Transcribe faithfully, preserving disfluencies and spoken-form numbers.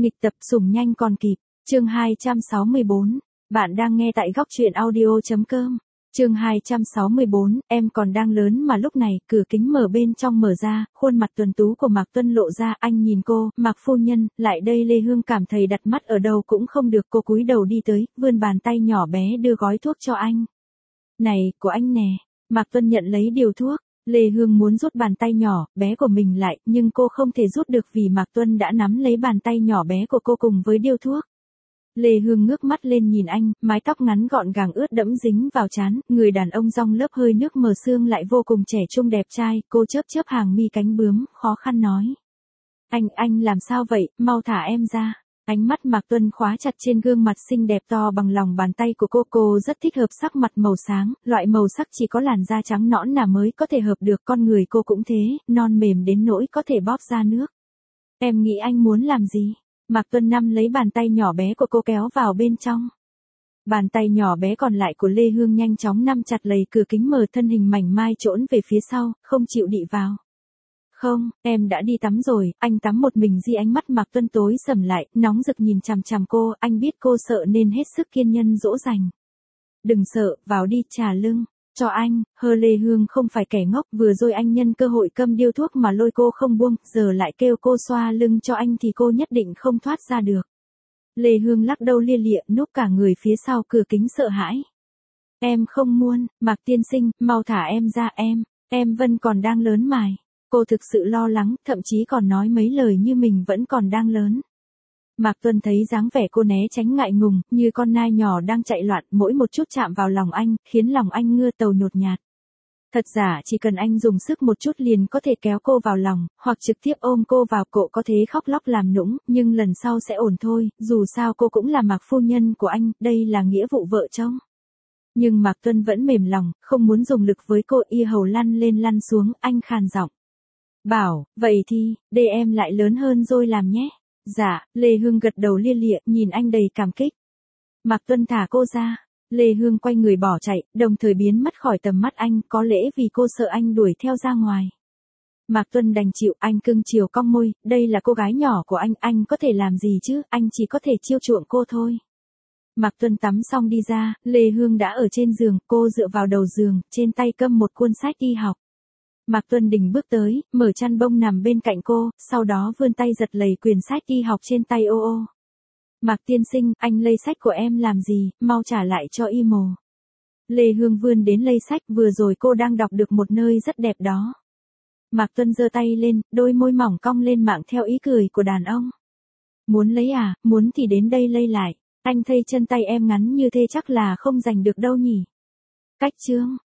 Nghịch tập sủng nhanh còn kịp, chương hai trăm sáu mươi bốn. Bạn đang nghe tại góc truyện audio.com. Chương hai trăm sáu mươi bốn, em còn đang lớn mà. Lúc này, cửa kính mở bên trong mở ra, khuôn mặt tuấn tú của Mạc Tuân lộ ra. Anh nhìn cô, Mạc phu nhân, lại đây. Lê Hương cảm thấy đặt mắt ở đâu cũng không được. Cô cúi đầu đi tới, vươn bàn tay nhỏ bé đưa gói thuốc cho anh. Này, của anh nè. Mạc Tuân nhận lấy điều thuốc. Lê Hương muốn rút bàn tay nhỏ bé của mình lại, nhưng cô không thể rút được vì Mạc Tuân đã nắm lấy bàn tay nhỏ bé của cô cùng với điếu thuốc. Lê Hương ngước mắt lên nhìn anh, mái tóc ngắn gọn gàng ướt đẫm dính vào trán, người đàn ông rong lớp hơi nước mờ sương lại vô cùng trẻ trung đẹp trai. Cô chớp chớp hàng mi cánh bướm, khó khăn nói. Anh, anh làm sao vậy, mau thả em ra. Ánh mắt Mạc Tuân khóa chặt trên gương mặt xinh đẹp to bằng lòng bàn tay của cô. Cô rất thích hợp sắc mặt màu sáng, loại màu sắc chỉ có làn da trắng nõn nà mới có thể hợp được. Con người cô cũng thế, non mềm đến nỗi có thể bóp ra nước. Em nghĩ anh muốn làm gì? Mạc Tuân nắm lấy bàn tay nhỏ bé của cô kéo vào bên trong. Bàn tay nhỏ bé còn lại của Lê Hương nhanh chóng nắm chặt lấy cửa kính mở, thân hình mảnh mai trỗi về phía sau, không chịu đị vào. Không, em đã đi tắm rồi, anh tắm một mình gì? Ánh mắt Mạc Tuân tối sầm lại, nóng rực nhìn chằm chằm cô. Anh biết cô sợ nên hết sức kiên nhẫn dỗ dành. Đừng sợ, vào đi, trà lưng cho anh. Hơ, Lê Hương không phải kẻ ngốc, vừa rồi anh nhân cơ hội câm điếu thuốc mà lôi cô không buông, giờ lại kêu cô xoa lưng cho anh thì cô nhất định không thoát ra được. Lê Hương lắc đầu lia lịa, núp cả người phía sau cửa kính sợ hãi. Em không muốn, Mạc tiên sinh, mau thả em ra. Em, em vẫn còn đang lớn mài. Cô thực sự lo lắng, thậm chí còn nói mấy lời như mình vẫn còn đang lớn. Mạc Tuân thấy dáng vẻ cô né tránh ngại ngùng, như con nai nhỏ đang chạy loạn, mỗi một chút chạm vào lòng anh, khiến lòng anh ngưa tàu nhột nhạt. Thật giả chỉ cần anh dùng sức một chút liền có thể kéo cô vào lòng, hoặc trực tiếp ôm cô vào cổ, có thể khóc lóc làm nũng, nhưng lần sau sẽ ổn thôi, dù sao cô cũng là Mạc phu nhân của anh, đây là nghĩa vụ vợ chồng. Nhưng Mạc Tuân vẫn mềm lòng, không muốn dùng lực với cô. Y hầu lăn lên lăn xuống, anh khàn giọng. Bảo, vậy thì, để em lại lớn hơn rồi làm nhé. Dạ, Lê Hương gật đầu lia lịa, nhìn anh đầy cảm kích. Mạc Tuân thả cô ra. Lê Hương quay người bỏ chạy, đồng thời biến mất khỏi tầm mắt anh, có lẽ vì cô sợ anh đuổi theo ra ngoài. Mạc Tuân đành chịu, anh cưng chiều cong môi, đây là cô gái nhỏ của anh, anh có thể làm gì chứ, anh chỉ có thể chiêu chuộng cô thôi. Mạc Tuân tắm xong đi ra, Lê Hương đã ở trên giường, cô dựa vào đầu giường, trên tay cầm một cuốn sách đi học. Mạc Tuân Đình bước tới, mở chăn bông nằm bên cạnh cô, sau đó vươn tay giật lấy quyển sách đi học trên tay. Ô ô. Mạc tiên sinh, anh lấy sách của em làm gì, mau trả lại cho y mồ. Lê Hương vươn đến lấy sách, vừa rồi cô đang đọc được một nơi rất đẹp đó. Mạc Tuân giơ tay lên, đôi môi mỏng cong lên mạng theo ý cười của đàn ông. Muốn lấy à, muốn thì đến đây lấy lại. Anh thấy chân tay em ngắn như thế chắc là không giành được đâu nhỉ. Cách chương.